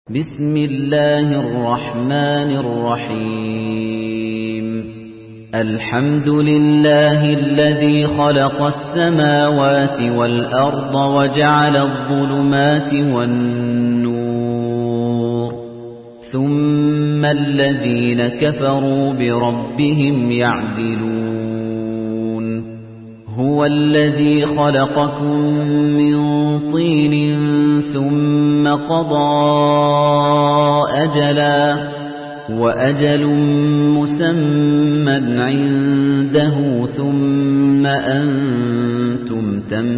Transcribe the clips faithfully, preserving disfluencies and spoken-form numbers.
بسم الله الرحمن الرحيم الحمد لله الذي خلق السماوات والأرض وجعل الظلمات والنور ثم الذين كفروا بربهم يعدلون هو الذي خلقكم من طين ثم قضى أجلا وأجل مسمى عنده ثم أنتم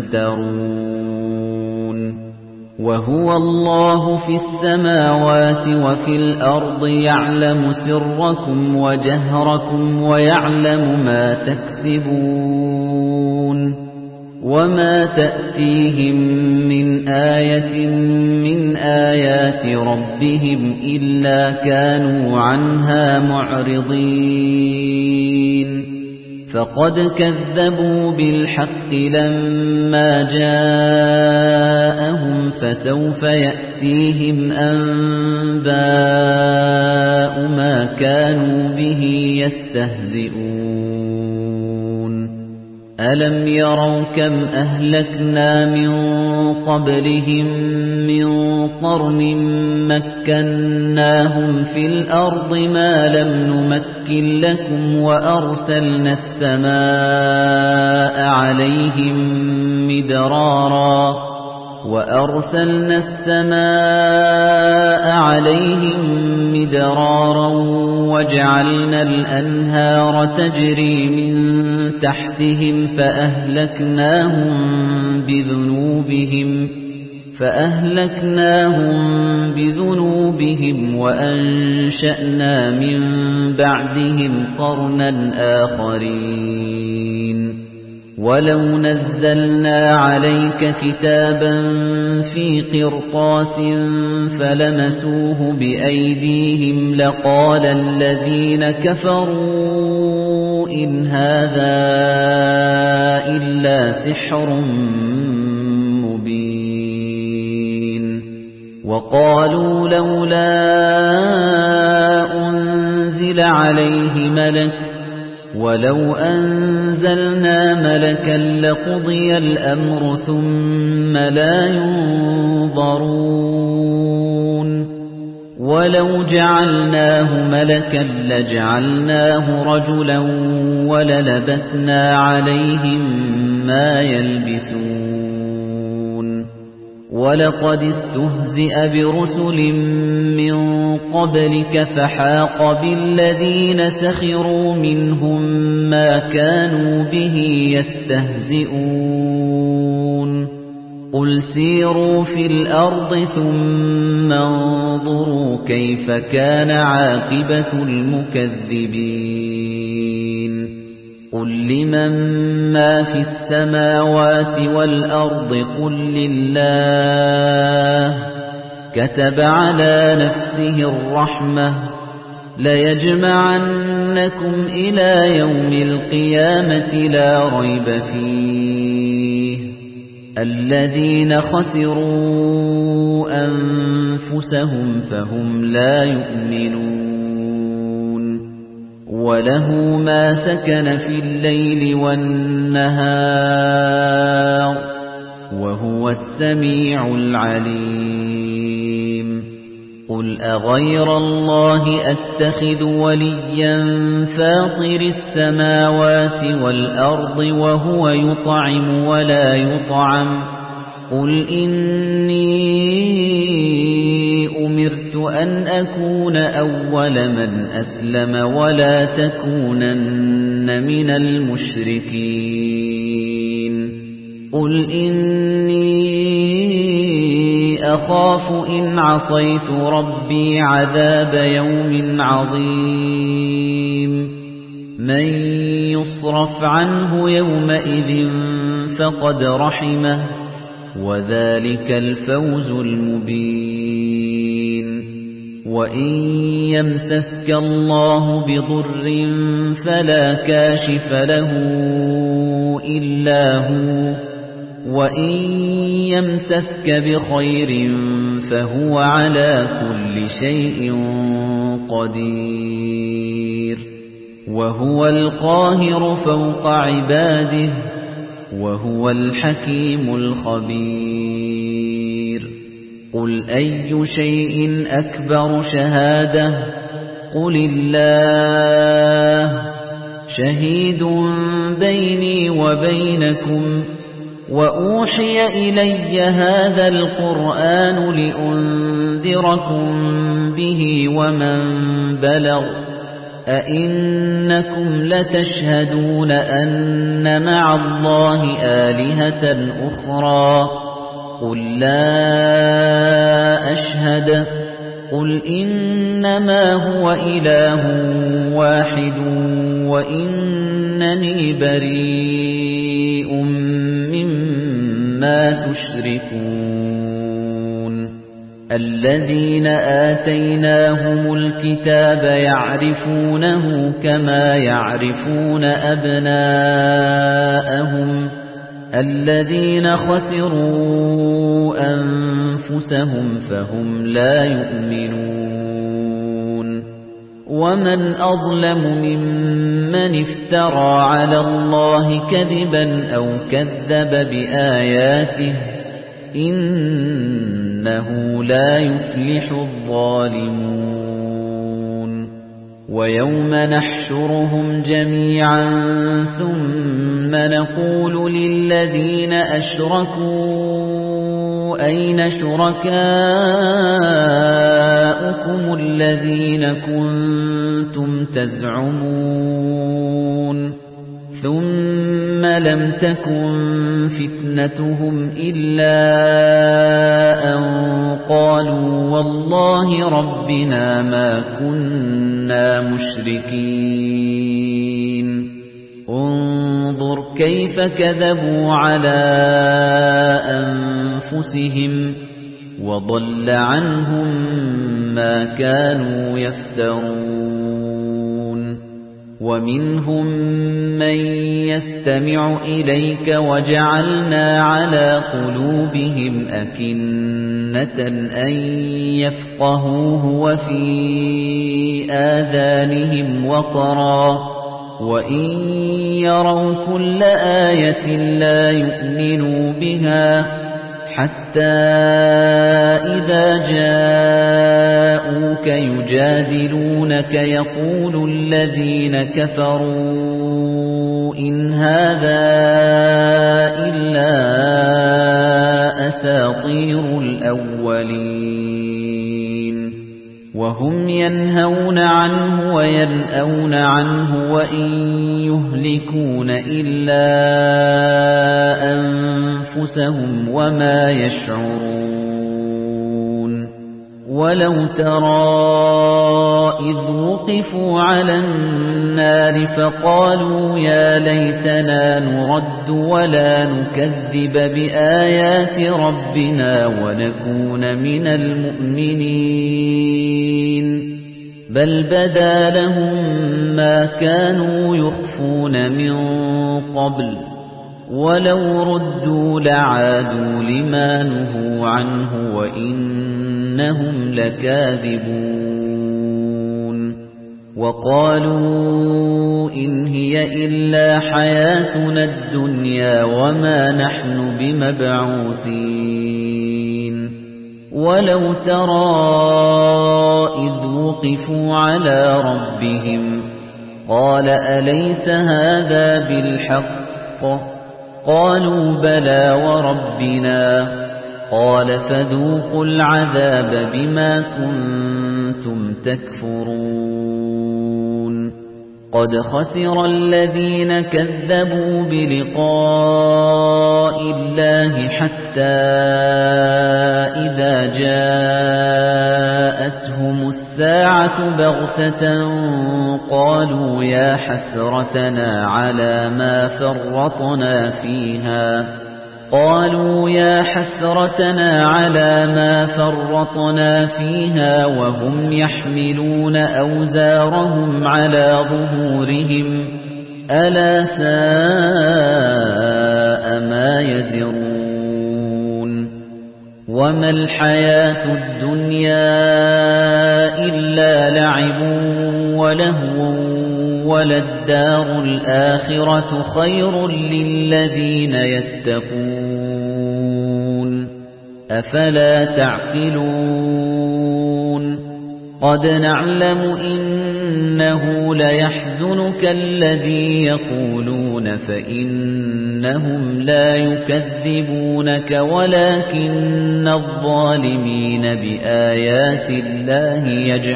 تمترون وهو الله في السماوات وفي الأرض يعلم سركم وجهركم ويعلم ما تكسبون وما تأتيهم من آية من آيات ربهم إلا كانوا عنها معرضين فقد كذبوا بالحق لما جاءهم فسوف يأتيهم أنباء ما كانوا به يستهزئون ألم يروا كم أهلكنا من قبلهم من قرن مكناهم في الأرض ما لم نمكن لكم وأرسلنا السماء عليهم مدرارا وأرسلنا السماء عليهم مدرارا وجعلنا الأنهار تجري من تحتهم فأهلكناهم بذنوبهم فأهلكناهم بذنوبهم وأنشأنا من بعدهم قرنا آخرين ولو نزلنا عليك كتابا في قرطاس فلمسوه بأيديهم لقال الذين كفروا إن هذا إلا سحر مبين وقالوا لولا أنزل عليه ملك ولو أنزلنا ملكا لقضي الأمر ثم لا ينظرون ولو جعلناه ملكا لجعلناه رجلا وللبسنا عليهم ما يلبسون ولقد استهزئ برسل من قبلك فحاق بالذين سخروا منهم ما كانوا به يستهزئون قل سيروا في الأرض ثم انظروا كيف كان عاقبة المكذبين قل لمن ما في السماوات والأرض قل لله كتب على نفسه الرحمة ليجمعنكم إلى يوم القيامة لا ريب فيه الذين خسروا أنفسهم فهم لا يؤمنون وله ما سكن في الليل والنهار وهو السميع العليم قل أغير الله أتخذ وليا فاطر السماوات والأرض وهو يطعم ولا يطعم قل إني أمرت أن أكون أول من أسلم ولا تكونن من المشركين قل إني أخاف إن عصيت ربي عذاب يوم عظيم من يصرف عنه يومئذ فقد رحمه وذلك الفوز المبين وإن يمسسك الله بضر فلا كاشف له إلا هو وَإِن يَمْسَسْكَ بِخَيْرٍ فهو على كل شيء قدير وهو القاهر فوق عباده وهو الحكيم الخبير قل أي شيء أكبر شهادة قل الله شهيد بيني وبينكم وأوحي إلي هذا القرآن لأنذركم به ومن بلغ أئنكم لتشهدون أن مع الله آلهة أخرى قل لا أشهد قل إنما هو إله واحد وإنني بريء مما تشركون الذين آتيناهم الكتاب يعرفونه كما يعرفون أبناءهم الذين خسروا أنفسهم فهم لا يؤمنون ومن أظلم ممن افترى على الله كذبا أو كذب بآياته إنه لا يفلح الظالمون ويوم نحشرهم جميعا ثم نقول للذين أشركوا أين شركاؤكم الذين كنتم تزعمون ثم لم تكن فتنتهم إلا أن قالوا والله ربنا ما كنا مشركين انظر كيف كذبوا على أنفسهم وضل عنهم ما كانوا يفترون ومنهم من يستمع إليك وجعلنا على قلوبهم أكنة أن يفقهوه وفي آذانهم وقرا وإن يروا كل آية لا يؤمنوا بها حتى إذا جاءوك يجادلونك يقول الذين كفروا إن هذا إلا أساطير الأولين وهم ينهون عنه وينأون عنه وإن يهلكون إلا أنفسهم وما يشعرون ولو ترى إذ وقفوا على النار فقالوا يا ليتنا نرد ولا نكذب بآيات ربنا ونكون من المؤمنين بل بدا لهم ما كانوا يخفون من قبل ولو ردوا لعادوا لما نهوا عنه وإنهم لكاذبون وقالوا إن هي إلا حياتنا الدنيا وما نحن بمبعوثين ولو ترى إذ وقفوا على ربهم قال أليس هذا بالحق قالوا بلى وربنا قال فذوقوا العذاب بما كنتم تكفرون قد خسر الذين كذبوا بلقاء الله حتى إذا جاءتهم الساعة بغتة قالوا يا حسرتنا على ما فرطنا فيها قالوا يا حسرتنا على ما فرطنا فيها وهم يحملون أوزارهم على ظهورهم ألا ساء ما يزرون وَمَا الْحَيَاةُ الدُّنْيَا إِلَّا لَعِبٌ وَلَهْوٌ وَلَلدَّارُ الْآخِرَةُ خَيْرٌ لِّلَّذِينَ يَتَّقُونَ أَفَلَا تَعْقِلُونَ قَدْ نَعْلَمُ إِنَّهُ لَيَحْزُنُكَ الَّذِي يَقُولُونَ فَإِنَّهُمْ لَا يُكَذِّبُونَكَ وَلَكِنَّ الظَّالِمِينَ بِآيَاتِ اللَّهِ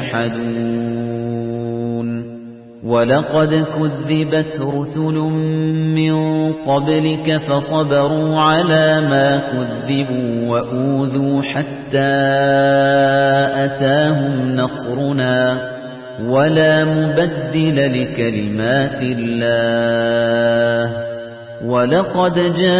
يَجْحَدُونَ وَلَقَدْ كُذِّبَتْ رُسُلٌ مِّن قَبْلِكَ فَصَبَرُوا عَلَى مَا كُذِّبُوا وَأُوذُوا حَتَّى أَتَاهُمْ نَصْرُنَا وَلَا مُبَدِّلَ لِكَلِمَاتِ اللَّهِ وَلَقَدْ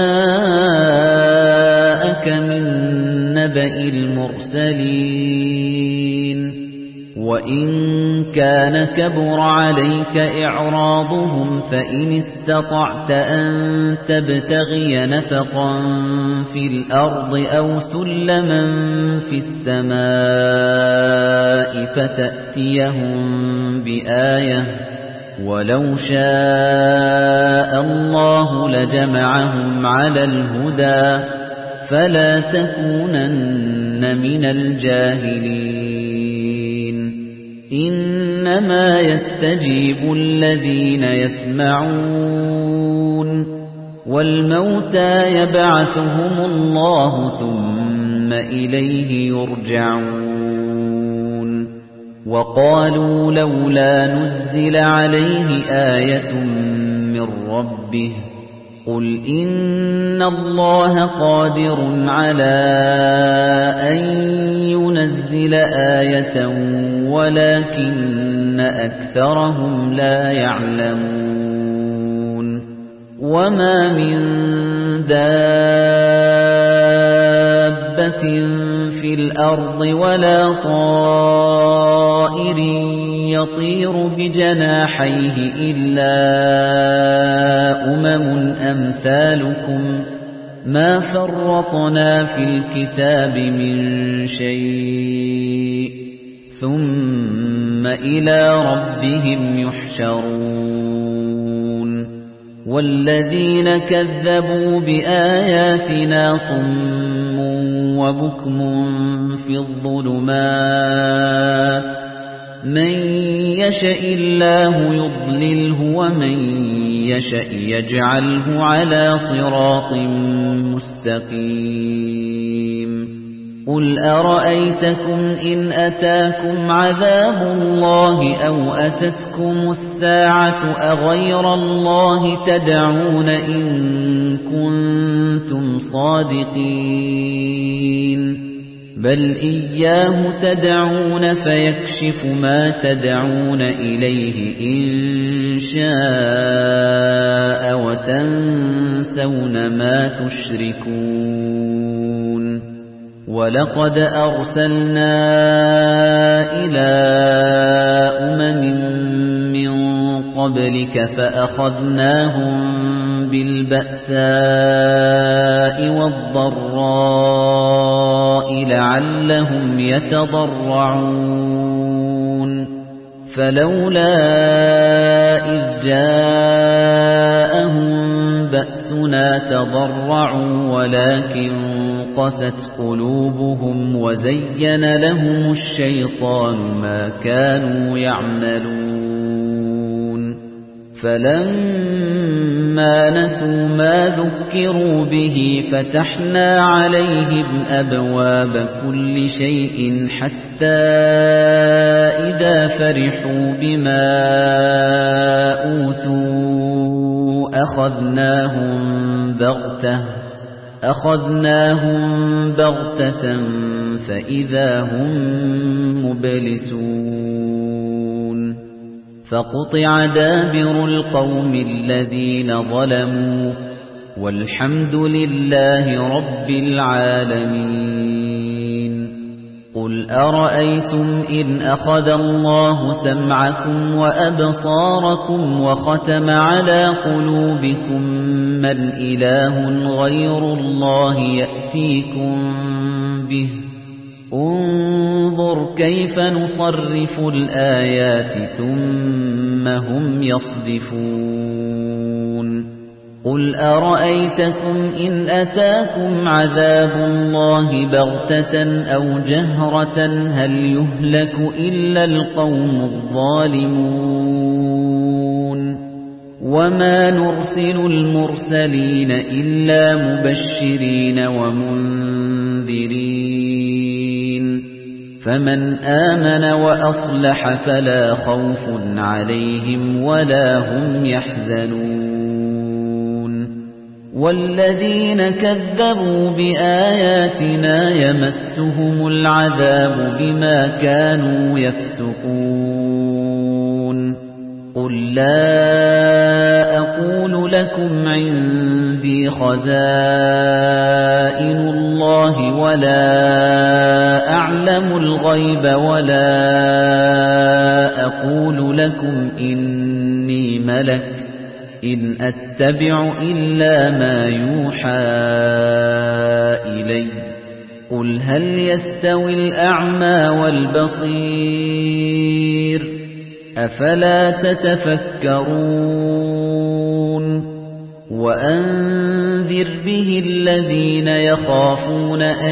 جَاءَكَ مِن نَّبَإِ الْمُرْسَلِينَ وَإِن كَانَ كَبُرَ عَلَيْكَ إِعْرَاضُهُمْ فَإِنِ اسْتَطَعْتَ أَن تَبْتَغِيَ نَفَقًا فِي الْأَرْضِ أَوْ سُلَّمًا فِي السَّمَاءِ فَتَأْتِيَهُم بِآيَةٍ وَلَوْ شَاءَ اللَّهُ لَجَمَعَهُمْ عَلَى الْهُدَى فَلَا تَكُونَنَّ مِنَ الْجَاهِلِينَ إِنَّمَا يَسْتَجِيبُ الَّذِينَ يَسْمَعُونَ وَالْمَوْتَى يَبْعَثُهُمُ اللَّهُ ثُمَّ إِلَيْهِ يُرْجَعُونَ وَقَالُوا لَوْلَا نُزِّلَ عَلَيْهِ آيَةٌ مِّن رَّبِّهِ قُلْ إِنَّ اللَّهَ قَادِرٌ عَلَىٰ أَن يُنَزِّلَ آيَةً وَلَكِنَّ أَكْثَرَهُمْ لَا يَعْلَمُونَ وَمَا مِن دَابَّةٍ فِي الْأَرْضِ وَلَا طَائِرٍ يَطِيرُ بِجَنَاحَيْهِ إِلَّا أُمَمٌ أَمْثَالُكُم مَا فَرَّطْنَا فِي الْكِتَابِ مِن شَيْءٍ ثُمَّ إِلَى رَبِّهِمْ يُحْشَرُونَ وَالَّذِينَ كَذَّبُوا بِآيَاتِنَا صُمٌّ وَبُكْمٌ فِي الظُّلُمَاتِ مَن يَشَإِ اللَّهُ يُضْلِلْهُ وَمَن يَشَأْ يَجْعَلْهُ عَلَى صِرَاطٍ مُّسْتَقِيمٍ قُلْ أَرَأَيْتَكُمْ إِنْ أَتَاكُمْ عَذَابُ اللَّهِ أَوْ أَتَتْكُمُ السَّاعَةُ أَغَيْرَ اللَّهِ تَدْعُونَ إِن كُنتُمْ صَادِقِينَ بَلْ إِيَّاهُ تَدْعُونَ فَيَكْشِفُ مَا تَدْعُونَ إِلَيْهِ إِن شَاءَ وَتَنسَوْنَ مَا تُشْرِكُونَ وَلَقَدْ أَرْسَلْنَا إِلَى أُمَمٍ مِّن قَبْلِكَ فَأَخَذْنَاهُم بِالْبَأْسَاءِ وَالضَّرَّاءِ لَعَلَّهُمْ يَتَضَرَّعُونَ فَلَوْلَا إِذْ جَاءَهُم بَأْسُنَا تَضَرَّعُوا وَلَكِن قَسَتْ قُلُوبُهُمْ وَزَيَّنَ لَهُمُ الشَّيْطَانُ مَا كَانُوا يَعْمَلُونَ فَلَمَّا نَسُوا مَا ذُكِّرُوا بِهِ فَتَحْنَا عَلَيْهِمْ أَبْوَابَ كُلِّ شَيْءٍ حَتَّى إِذَا فَرِحُوا بِمَا أُوتُوا أَخَذْنَاهُمْ بَغْتَةً أَخَذْنَاهُمْ بَغْتَةً فَإِذَا هُمْ مُبْلِسُونَ فَقُطِعَ دَابِرُ الْقَوْمِ الَّذِينَ ظَلَمُوا وَالْحَمْدُ لِلَّهِ رَبِّ الْعَالَمِينَ قُلْ أَرَأَيْتُمْ إِنْ أَخَذَ اللَّهُ سَمْعَكُمْ وَأَبْصَارَكُمْ وَخَتَمَ عَلَى قُلُوبِكُمْ مَنْ إِلَٰهٌ غَيْرُ اللَّهِ يَأْتِيكُمْ به انظر كيف نصرف الآيات ثم هم يصدفون قل أرأيتكم إن أتاكم عذاب الله بغتة أو جهرة هل يهلك إلا القوم الظالمون وما نرسل المرسلين إلا مبشرين ومنذرين فمن آمن وأصلح فلا خوف عليهم ولا هم يحزنون والذين كذبوا بآياتنا يمسهم العذاب بما كانوا يفسقون قل لا أقول لكم عندي خزائن الله ولا أعلم الغيب ولا أقول لكم إني ملك إن أتبع إلا ما يوحى إلي قل هل يستوي الأعمى والبصير أفلا تتفكرون وأنذر به الذين يخافون أن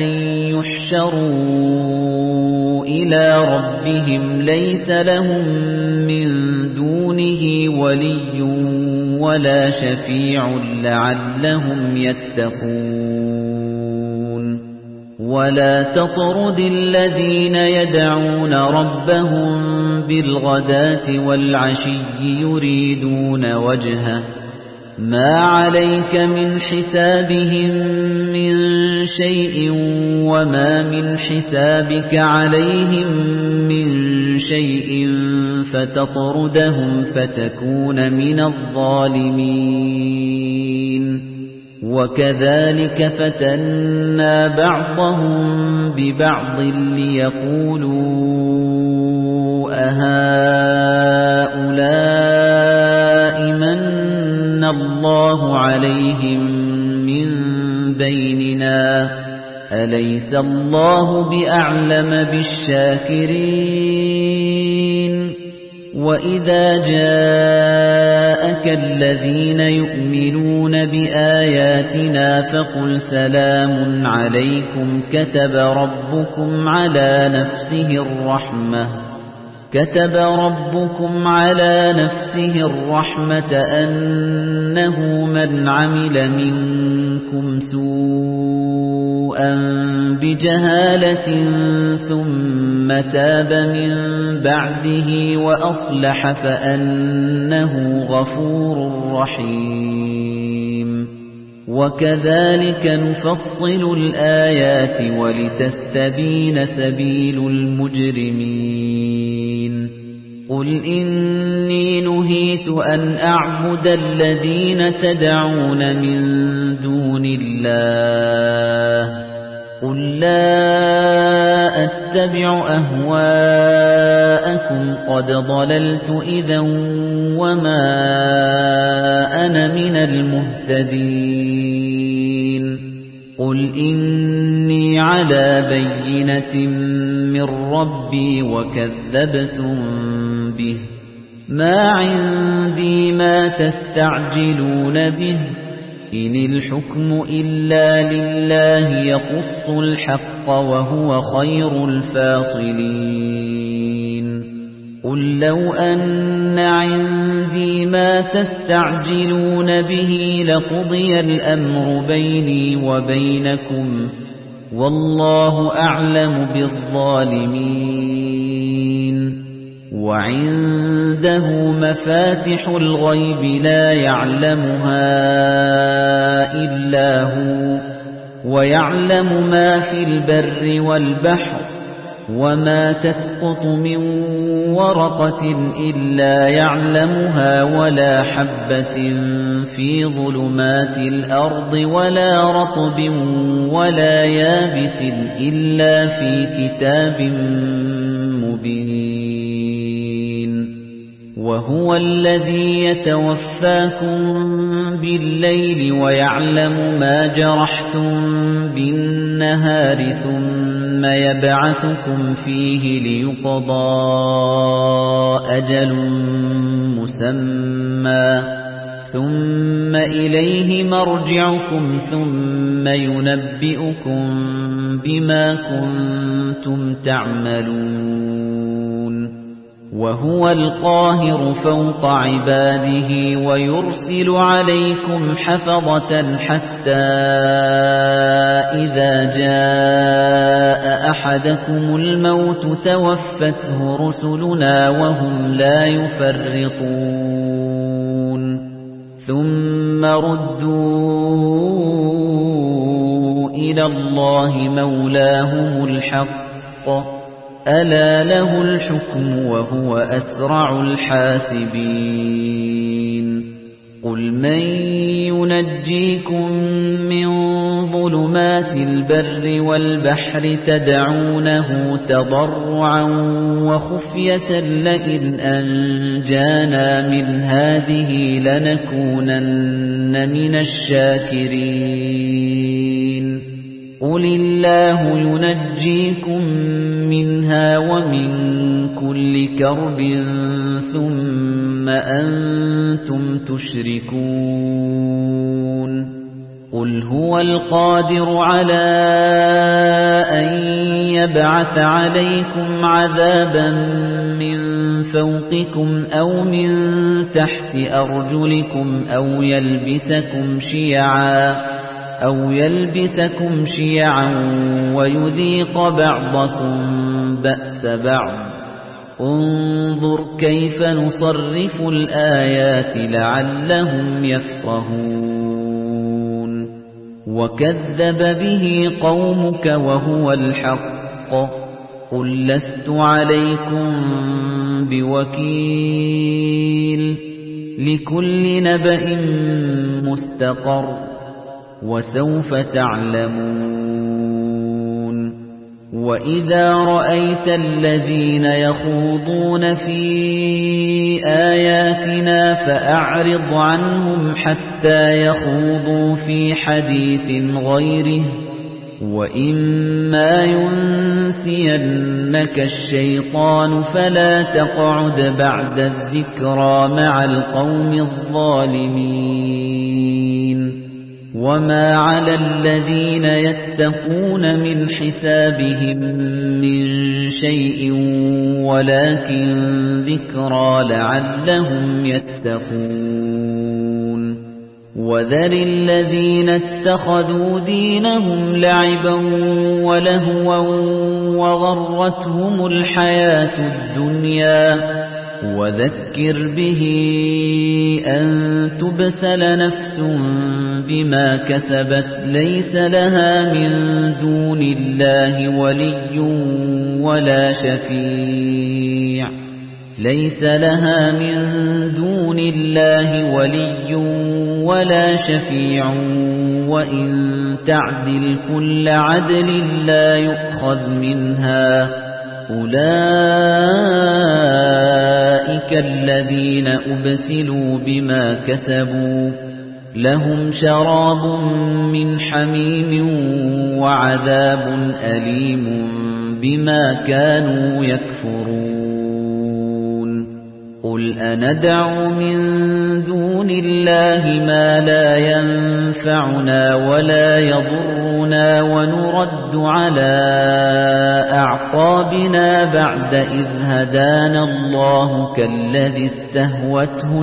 يحشروا إلى ربهم ليس لهم من دونه ولي ولا شفيع لعلهم يتقون ولا تطرد الذين يدعون ربهم بالغداة والعشي يريدون وجهه ما عليك من حسابهم من شيء وما من حسابك عليهم من شيء فتطردهم فتكون من الظالمين وكذلك فتنا بعضهم ببعض ليقولوا أهؤلاء من الله عليهم من بيننا أليس الله بأعلم بالشاكرين وإذا جاءك الذين يؤمنون بآياتنا فقل سلام عليكم كتب ربكم على نفسه الرحمة كتب ربكم على نفسه الرحمة أنه من عمل منكم سوءا بجهالة ثم تاب من بعده وأصلح فأنه غفور رحيم وكذلك نفصل الآيات ولتستبين سبيل المجرمين قل إني نهيت أن أعبد الذين تدعون من دون الله قل لا أتبع أهواءكم قد ضللت إذا وما أنا من المهتدين قل إني على بينة من ربي وكذبتم به ما عندي ما تستعجلون به إن الحكم إلا لله يقص الحق وهو خير الفاصلين قل لو أن عندي ما تستعجلون به لقضي الأمر بيني وبينكم والله أعلم بالظالمين وعنده مفاتح الغيب لا يعلمها إلا هو ويعلم ما في البر والبحر وما تسقط من ورقة إلا يعلمها ولا حبة في ظلمات الأرض ولا رطب ولا يابس إلا في كتاب مبين وهو الذي يتوفاكم بالليل ويعلم ما جرحتم بالنهار ثم يبعثكم فيه ليقضى أجل مسمى ثم إليه مرجعكم ثم ينبئكم بما كنتم تعملون وهو القاهر فوق عباده ويرسل عليكم حفظة حتى إذا جاء أحدكم الموت توفته رسلنا وهم لا يفرطون ثم ردوا إلى الله مولاهم الحق ألا له الحكم وهو أسرع الحاسبين قل من ينجيكم من ظلمات البر والبحر تدعونه تضرعا وخفية لئن أنجانا من هذه لنكونن من الشاكرين قل الله ينجيكم منها ومن كل كرب ثم أنتم تشركون قل هو القادر على أن يبعث عليكم عذابا من فوقكم أو من تحت أرجلكم أو يلبسكم شيعا أو يلبسكم شيعا ويذيق بعضكم بأس بعض انظر كيف نصرف الآيات لعلهم يفقهون وكذب به قومك وهو الحق قل لست عليكم بوكيل لكل نبأ مستقر وسوف تعلمون وإذا رأيت الذين يخوضون في آياتنا فأعرض عنهم حتى يخوضوا في حديث غيره وإما ينسينك الشيطان فلا تقعد بعد الذكرى مع القوم الظالمين وما على الذين يتقون من حسابهم من شيء ولكن ذكرى لعلهم يتقون وذر الذين اتخذوا دينهم لعبا ولهوا وغرتهم الحياة الدنيا وذكر به أن تبسل نفس بما كسبت ليس لها من دون الله ولي ولا شفيع ليس لها من دون الله ولي ولا شفيع وإن تعدل كل عدل لا يؤخذ منها أولئك الذين أبسلوا بما كسبوا لهم شراب من حميم وعذاب أليم بما كانوا يكفرون قل أندعو من دون الله ما لا ينفعنا ولا يضرنا ونرد على أعقابنا بعد إذ هدانا الله كالذي استهوته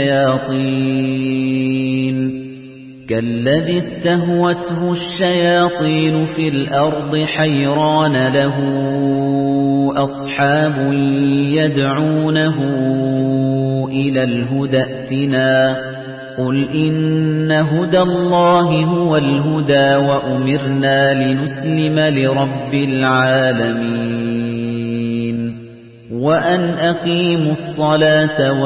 الشياطين كالذي استهوته الشياطين في الأرض حيران له أصحاب يدعونه إلى الهدى ائتنا قل إن هدى الله هو الهدى وأمرنا لنسلم لرب العالمين وأن أقيموا الصلاة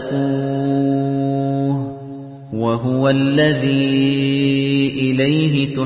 واتقوه وهو الذي إليه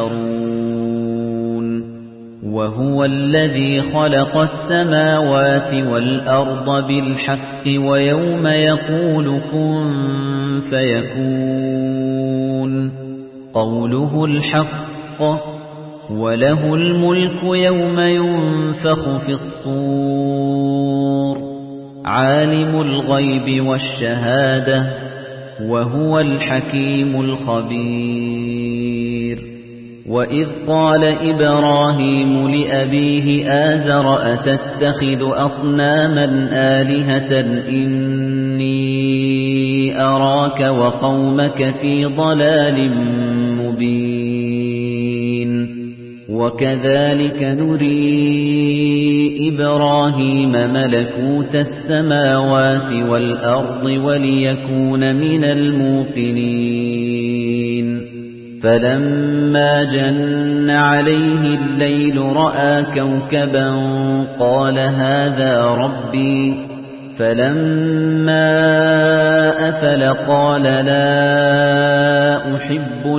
تحشرون وهو الذي خلق السماوات والأرض بالحق ويوم يقول كن فيكون قوله الحق وله الملك يوم ينفخ في الصور عالم الغيب والشهادة وهو الحكيم الخبير وإذ قال إبراهيم لأبيه آزر أتتخذ أصناما آلهة إني أراك وقومك في ضلال مبين وكذلك نري إبراهيم ملكوت السماوات والأرض وليكون من الموقنين فلما جن عليه الليل رأى كوكبا قال هذا ربي فلما أفل قال لا أحب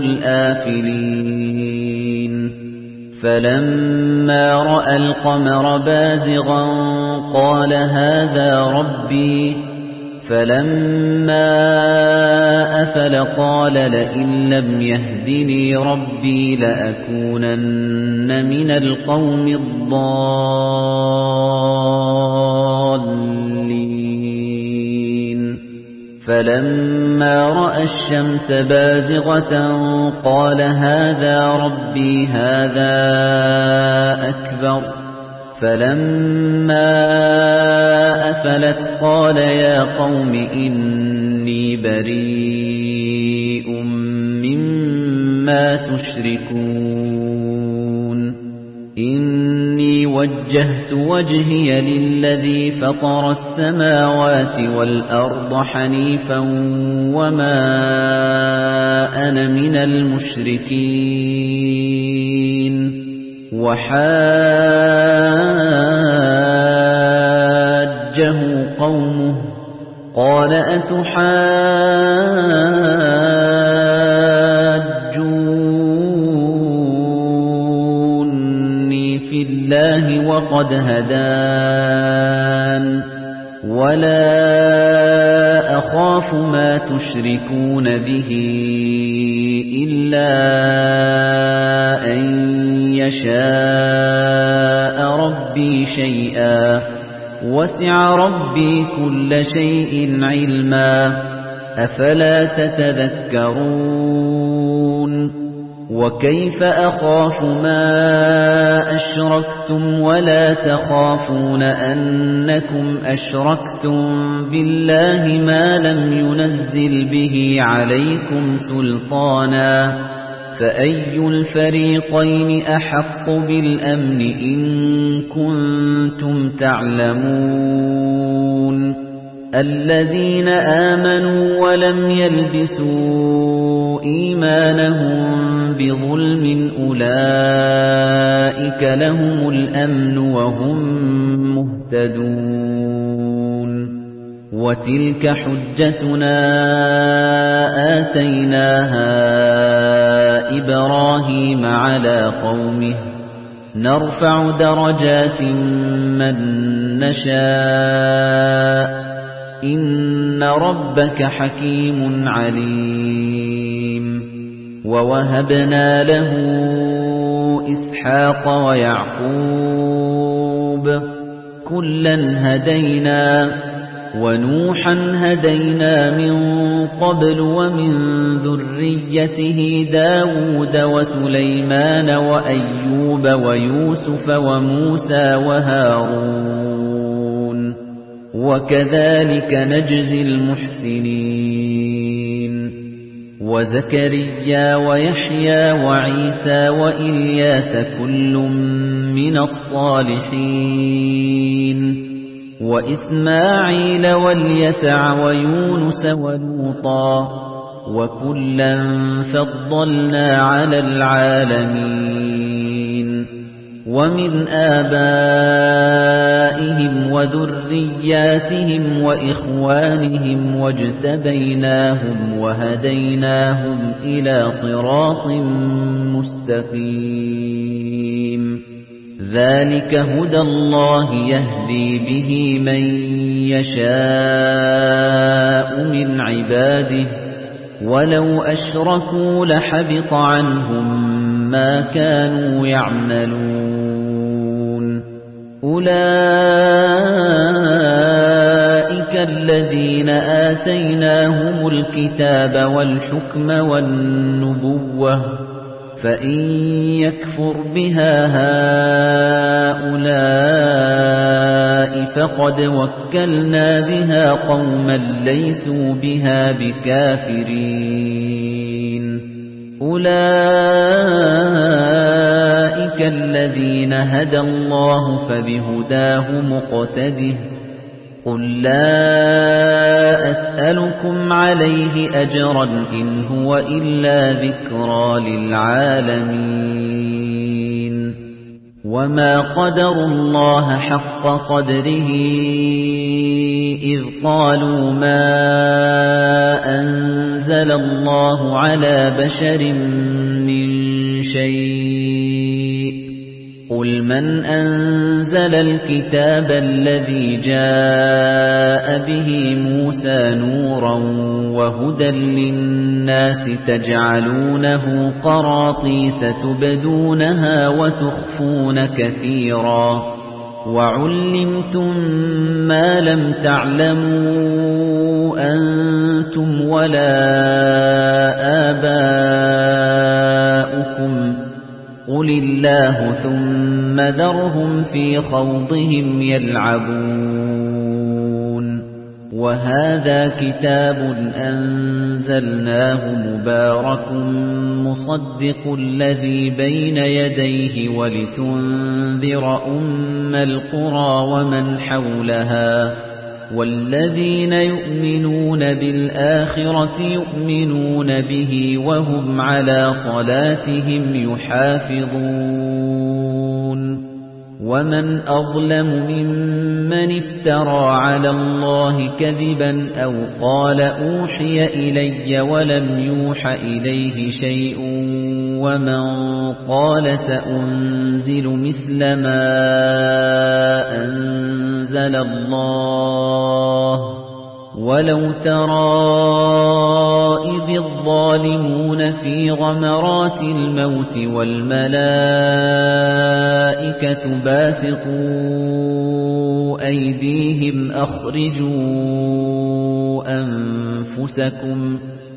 الآفلين فلما رأى القمر بازغا قال هذا ربي فلما أفل قال لئن لم يهدني ربي لأكونن من القوم الضالين فلما رأى الشمس بازغة قال هذا ربي هذا أكبر فلما أفلت قال يا قوم إني بريء مما تشركون إني وجهت وجهي للذي فطر السماوات والأرض حنيفا وما أنا من المشركين وحاجه قومه قال أتحاجوني في الله وقد هدان ولا أخاف ما تشركون به إلا أن يشاء ربي شيئا وسع ربي كل شيء علما أفلا تتذكرون وكيف أخاف ما أشركتم ولا تخافون أنكم أشركتم بالله ما لم ينزل به عليكم سلطانا فأي الفريقين أحق بالأمن إن كنتم تعلمون الذين آمنوا ولم يلبسوا إيمانهم بظلم أولئك لهم الأمن وهم مهتدون وتلك حجتنا آتيناها إبراهيم على قومه نرفع درجات من نشاء إن ربك حكيم عليم ووهبنا له إسحاق ويعقوب كلا هدينا ونوحا هدينا من قبل ومن ذريته داود وسليمان وأيوب ويوسف وموسى وهارون وكذلك نجزي المحسنين وزكريا ويحيى وعيسى وإلياس كل من الصالحين وإسماعيل واليسع ويونس ولوطا وكلا فضلنا على العالمين ومن آبائهم وذرياتهم وإخوانهم واجتبيناهم وهديناهم إلى صراط مستقيم ذلك هدى الله يهدي به من يشاء من عباده ولو أشركوا لحبط عنهم عَمَّا كَانُوا يَعْمَلُونَ أُولَئِكَ الَّذِينَ آتَيْنَاهُمُ الْكِتَابَ وَالْحُكْمَ وَالنُّبُوَّةَ فَإِن يَكْفُرْ بِهَا هَؤُلَاءِ فَقَدْ وَكَّلْنَا بِهَا قَوْمًا لَّيْسُوا بِهَا بِكَافِرِينَ أُولَئِكَ الَّذِينَ هَدَى اللَّهُ فَبِهُدَاهُ مُقْتَدِهْ قُل لَّا أَسْأَلُكُمْ عَلَيْهِ أَجْرًا إِنْ هُوَ إِلَّا ذِكْرَىٰ لِلْعَالَمِينَ وَمَا قَدَرُوا اللَّهَ حَقَّ قَدْرِهِ إِذْ قَالُوا مَا أَنزَلَ اللَّهُ عَلَىٰ بَشَرٍ مِّن شَيْءٍ قُلْ مَنْ أَنزَلَ الْكِتَابَ الَّذِي جَاءَ بِهِ مُوسَىٰ نُورًا وَهُدًى لِّلنَّاسِ تَجْعَلُونَهُ قَرَاطِيسَ تُبْدُونَهَا وَتُخْفُونَ كَثِيرًا وَعُلِّمْتُم مَّا لَمْ تَعْلَمُوا أَنتُمْ وَلَا آبَاؤُكُمْ قُلِ اللَّهُ ثُمَّ ذَرْهُمْ فِي خَوْضِهِمْ يَلْعَبُونَ وَهَذَا كِتَابٌ أَنزَلْنَاهُ مُبَارَكٌ مُصَدِّقُ الَّذِي بَيْنَ يَدَيْهِ وَلِتُنذِرَ أُمَّ الْقُرَىٰ وَمَنْ حَوْلَهَا وَالَّذِينَ يُؤْمِنُونَ بِالْآخِرَةِ يُؤْمِنُونَ بِهِ وَهُمْ عَلَى صَلَاتِهِمْ يُحَافِظُونَ وَمَنْ أَظْلَمُ مِمَّنِ افْتَرَىٰ عَلَى اللَّهِ كَذِبًا أَوْ قَالَ أُوحِيَ إِلَيَّ وَلَمْ يُوحَ إِلَيْهِ شَيْءٌ وَمَنْ قَالَ سَأُنزِلُ مِثْلَ مَا أَنزَلَ اللَّهُ وَلَوْ تَرَىٰ إِذِ الظَّالِمُونَ فِي غَمَرَاتِ الْمَوْتِ وَالْمَلَائِكَةُ بَاسِطُو أَيْدِيهِمْ أَخْرِجُوا أَنفُسَكُمْ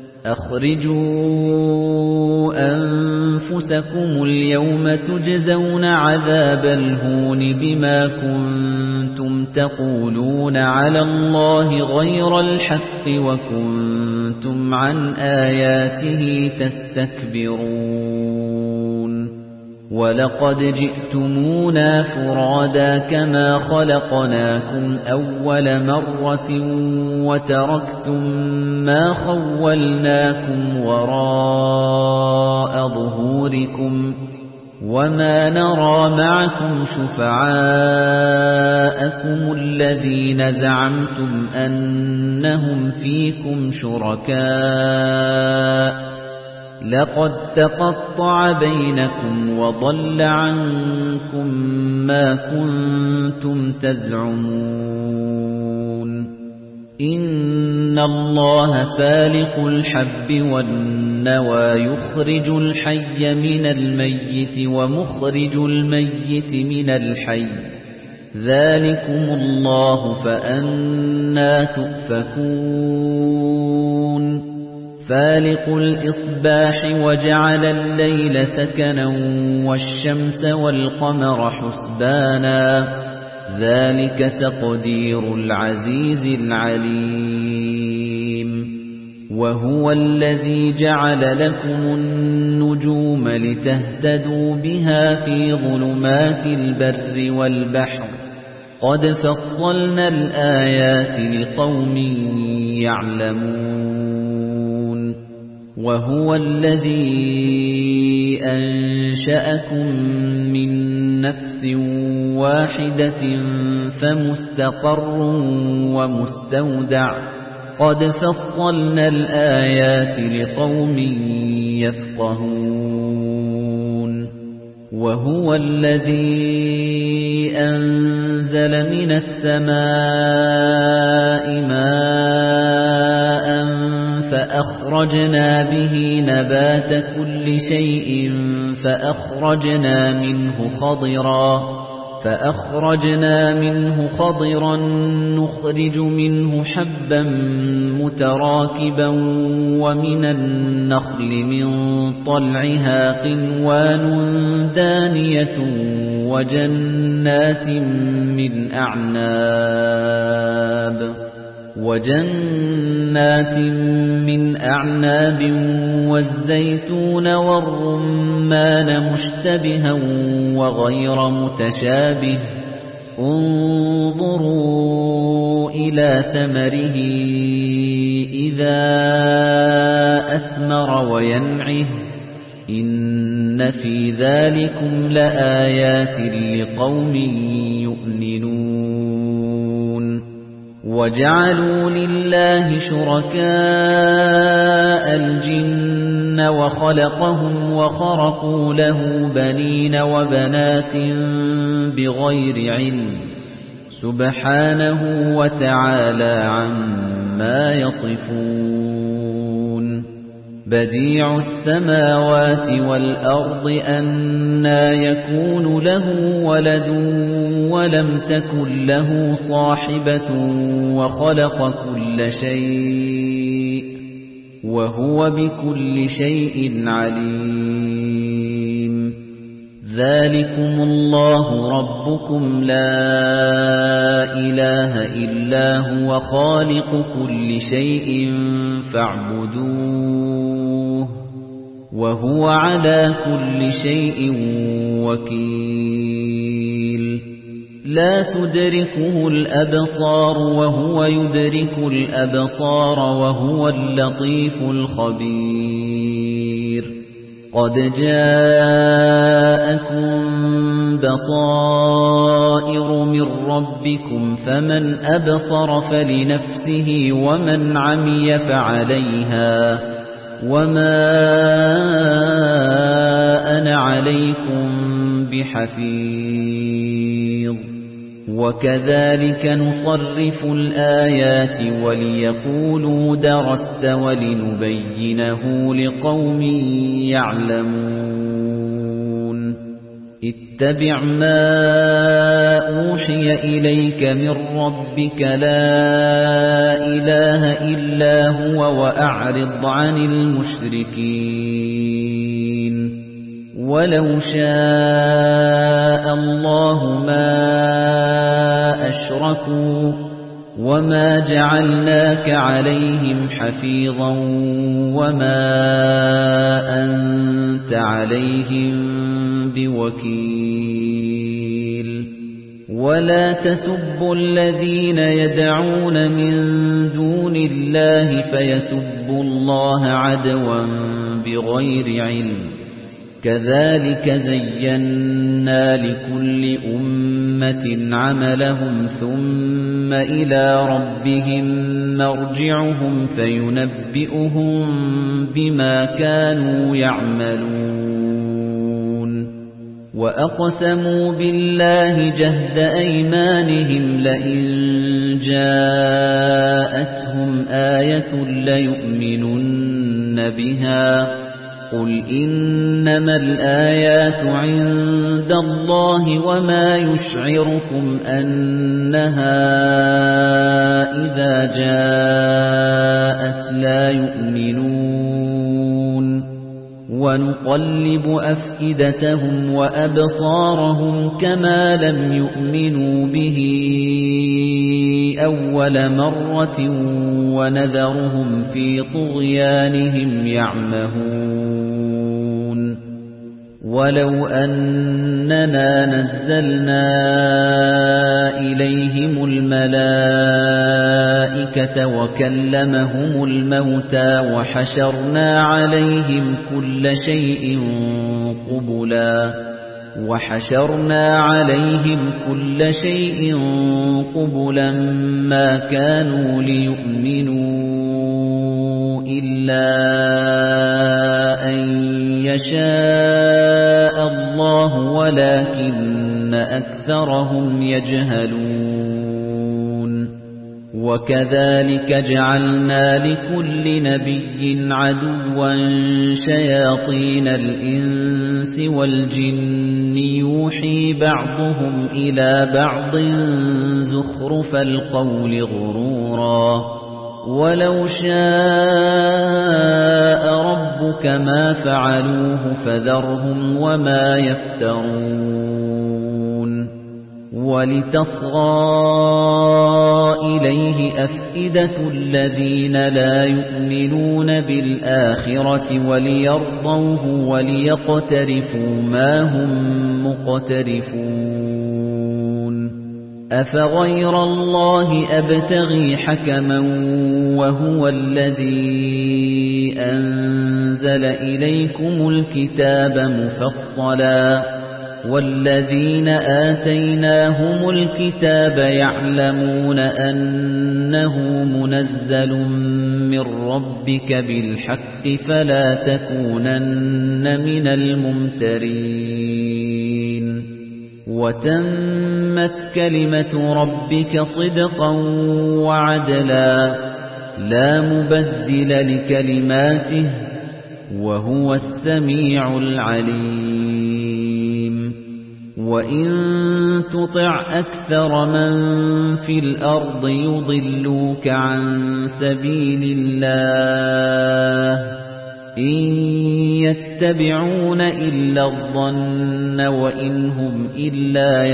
أَخْرِجُوا أَنفُسَكُمُ الْيَوْمَ تُجْزَوْنَ عَذَابَ الْهُونِ بِمَا كُنتُمْ تَقُولُونَ عَلَى اللَّهِ غَيْرَ الْحَقِّ وَكُنتُمْ عَنْ آيَاتِهِ تَسْتَكْبِرُونَ وَلَقَدْ جِئْتُمُونَا فُرَادَىٰ كَمَا خَلَقْنَاكُمْ أَوَّلَ مَرَّةٍ وَتَرَكْتُم مَّا خَوَّلْنَاكُمْ وَرَاءَ ظُهُورِكُمْ وَمَا نَرَىٰ مَعَكُمْ شُفَعَاءَكُمُ الَّذِينَ زَعَمْتُمْ أَنَّهُمْ فِيكُمْ شُرَكَاءُ لَقَدْ تَقَطَّعَ بَيْنَكُمْ وَضَلَّ عَنكُم مَّا كُنتُمْ تَزْعُمُونَ إِنَّ اللَّهَ فَالِقُ الْحَبِّ وَالنَّوَىٰ يُخْرِجُ الْحَيَّ مِنَ الْمَيِّتِ وَمُخْرِجُ الْمَيِّتِ مِنَ الْحَيِّ ذَٰلِكُمُ اللَّهُ فَأَنَّىٰ تُؤْفَكُونَ فَالِقُ الْإِصْبَاحِ وَجَعَلَ اللَّيْلَ سَكَنًا وَالشَّمْسَ وَالْقَمَرَ حُسْبَانًا ذَلِكَ تَقْدِيرُ الْعَزِيزِ الْعَلِيمِ وَهُوَ الَّذِي جَعَلَ لَكُمُ النُّجُومَ لِتَهْتَدُوا بِهَا فِي ظُلُمَاتِ الْبَرِّ وَالْبَحْرِ قَدْ فَصَّلْنَا الْآيَاتِ لِقَوْمٍ يَعْلَمُونَ وَهُوَ الَّذِي أَنشَأَكُم مِّن نَّفْسٍ وَاحِدَةٍ فَمُسْتَقَرٌّ وَمُسْتَوْدَعٌ قَدْ فَصَّلْنَا الْآيَاتِ لِقَوْمٍ يَفْقَهُونَ وَهُوَ الَّذِي أَنزَلَ مِنَ السَّمَاءِ مَاءً فَأَخْرَجْنَا بِهِ نَبَاتَ كُلِّ شَيْءٍ فأخرجنا منه خضرا فأخرجنا منه خضرا نخرج منه حبا متراكبا ومن النخل من طلعها قنوان دانية وجنات من أعناب وجنات من أعناب والزيتون والرمان مشتبها وغير متشابه انظروا إلى ثمره إذا أثمر وينعه إن في ذلكم لآيات لقوم يؤمنون وجعلوا لله شركاء الجن وخلقهم وخرقوا له بنين وبنات بغير علم سبحانه وتعالى عما يصفون بديع السماوات والأرض أنى يكون له ولد ولم تكن له صاحبة وخلق كل شيء وهو بكل شيء عليم ذلكم الله ربكم لا إله إلا هو خالق كل شيء فاعبدوه وهو على كل شيء وكيل لا تدركه الأبصار وهو يدرك الأبصار وهو اللطيف الخبير قد جاءكم بصائر من ربكم فمن أبصر فلنفسه ومن عمي فعليها وما أنا عليكم بحفيظ وكذلك نصرف الآيات وليقولوا درست ولنبينه لقوم يعلمون اتبع ما أوحي إليك من ربك لا إله إلا هو وأعرض عن المشركين ولو شاء الله ما أشركوا وما جعلناك عليهم حفيظا وما أنت عليهم بوكيل ولا تسبوا الذين يدعون من دون الله فيسبوا الله عدوا بغير علم كذلك زينا لكل أمة عملهم ثم إلى ربهم مرجعهم فينبئهم بما كانوا يعملون وأقسموا بالله جهد أيمانهم لئن جاءتهم آية ليؤمنن بها قل إنما الآيات عند الله وما يشعركم أنها إذا جاءت لا يؤمنون ونقلب أفئدتهم وأبصارهم كما لم يؤمنوا به أول مرة ونذرهم في طغيانهم يعمهون ولو أننا نزلنا إليهم الملائكة وكلمهم الموتى وحشرنا عليهم كل شيء قبلا وحشرنا عليهم كل شيء قبلا ما كانوا ليؤمنوا إلا أن يشاء الله ولكن أكثرهم يجهلون وَكَذَلِكَ جَعَلْنَا لِكُلِّ نَبِيٍّ عَدُوًّا شَيَاطِينَ الْإِنسِ وَالْجِنِّ يُوحِي بَعْضُهُمْ إِلَى بَعْضٍ زُخْرُفَ الْقَوْلِ غُرُورًا وَلَوْ شَاءَ رَبُّكَ مَا فَعَلُوهُ فَذَرْهُمْ وَمَا يَفْتَرُونَ وَلِتَصْغَىٰ إِلَيْهِ أَفْئِدَةُ الَّذِينَ لَا يُؤْمِنُونَ بِالْآخِرَةِ وَلِيَرْضَوْهُ وَلِيَقْتَرِفُوا مَا هُم مُّقْتَرِفُونَ أَفَغَيْرَ اللَّهِ أَبْتَغِي حَكَمًا وَهُوَ الَّذِي أَنزَلَ إِلَيْكُمُ الْكِتَابَ مُفَصَّلًا وَالَّذِينَ آتَيْنَاهُمُ الْكِتَابَ يَعْلَمُونَ أَنَّهُ مُنَزَّلٌ مِّن رَّبِّكَ بِالْحَقِّ فَلَا تَكُونَنَّ مِنَ الْمُمْتَرِينَ وَتَمَّتْ كَلِمَةُ رَبِّكَ صِدْقًا وَعَدْلًا لَّا مُبَدِّلَ لِكَلِمَاتِهِ وَهُوَ السَّمِيعُ الْعَلِيمُ وَإِن تُطِعْ أَكْثَرَ مَن فِي الْأَرْضِ يُضِلُّوكَ عَن سَبِيلِ اللَّهِ إِن يَتَّبِعُونَ إِلَّا الظَّنَّ وَإِنْ هُمْ إِلَّا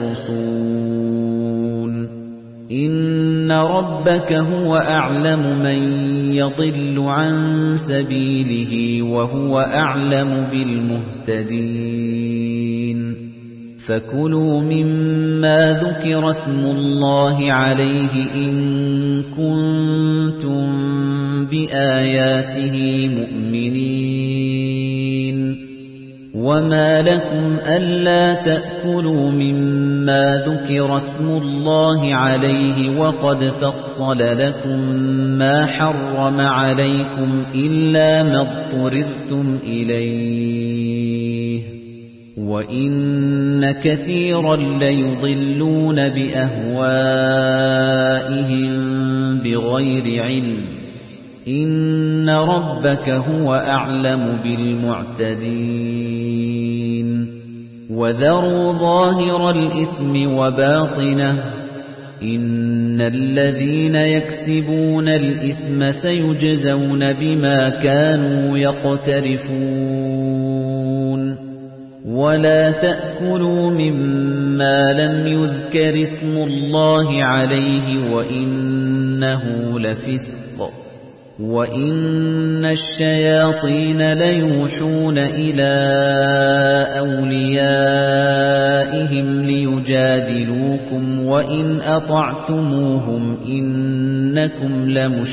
يَخْرُصُونَ إِنَّ رَبَّكَ هُوَ أَعْلَمُ مَن يَضِلُّ عَن سَبِيلِهِ وَهُوَ أَعْلَمُ بِالْمُهْتَدِينَ فَكُلُوا مِمَّا ذُكِرَ اسْمُ اللَّهِ عَلَيْهِ إِن كُنتُم بِآيَاتِهِ مُؤْمِنِينَ وَمَا لَكُمْ أَلَّا تَأْكُلُوا مِمَّا ذُكِرَ اسْمُ اللَّهِ عَلَيْهِ وَقَدْ فَصَّلَ لَكُم مَّا حَرَّمَ عَلَيْكُمْ إِلَّا مَا اضْطُرِرْتُمْ إِلَيْهِ وَإِنَّ كَثِيرًا لَّيُضِلُّونَ بِأَهْوَائِهِم بِغَيْرِ عِلْمٍ إِنَّ رَبَّكَ هُوَ أَعْلَمُ بِالْمُعْتَدِينَ وَذَرُوا ظَاهِرَ الْإِثْمِ وَبَاطِنَهُ إِنَّ الَّذِينَ يَكْسِبُونَ الْإِثْمَ سَيُجْزَوْنَ بِمَا كَانُوا يَقْتَرِفُونَ وَلَا تَأْكُلُوا مِمَّا لَمْ يُذْكَرِ اسْمُ اللَّهِ عَلَيْهِ وَإِنَّهُ لَفِسْقٌ وَإِنَّ الشَّيَاطِينَ لَيُوحُونَ إِلَى أَوْلِيَائِهِمْ لِيُجَادِلُوكُمْ وَإِنْ أَطَعْتُمُوهُمْ إِنَّكُمْ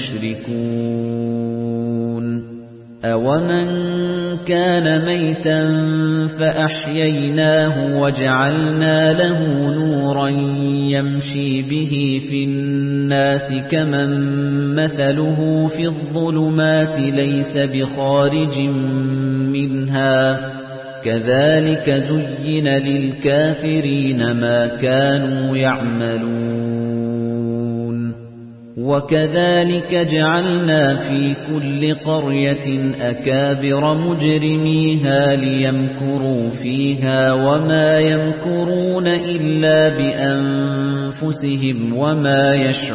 لَمُشْرِكُونَ أَوَمَنْ كَانَ مَيْتًا فَأَحْيَيْنَاهُ وَجَعَلْنَا لَهُ نُورًا يَمْشِي بِهِ فِي النَّاسِ كَمَن مَّثَلُهُ فِي الظُّلُمَاتِ لَيْسَ بِخَارِجٍ مِّنْهَا كَذَلِكَ زُيِّنَ لِلْكَافِرِينَ مَا كَانُوا يَعْمَلُونَ وَكَذَلِكَ جَعَلْنَا فِي كُلِّ قَرْيَةٍ أَكَابِرَ مُجْرِمِيهَا لِيَمْكُرُوا فِيهَا وَمَا يَمْكُرُونَ إِلَّا بِأَنفُسِهِمْ وَمَا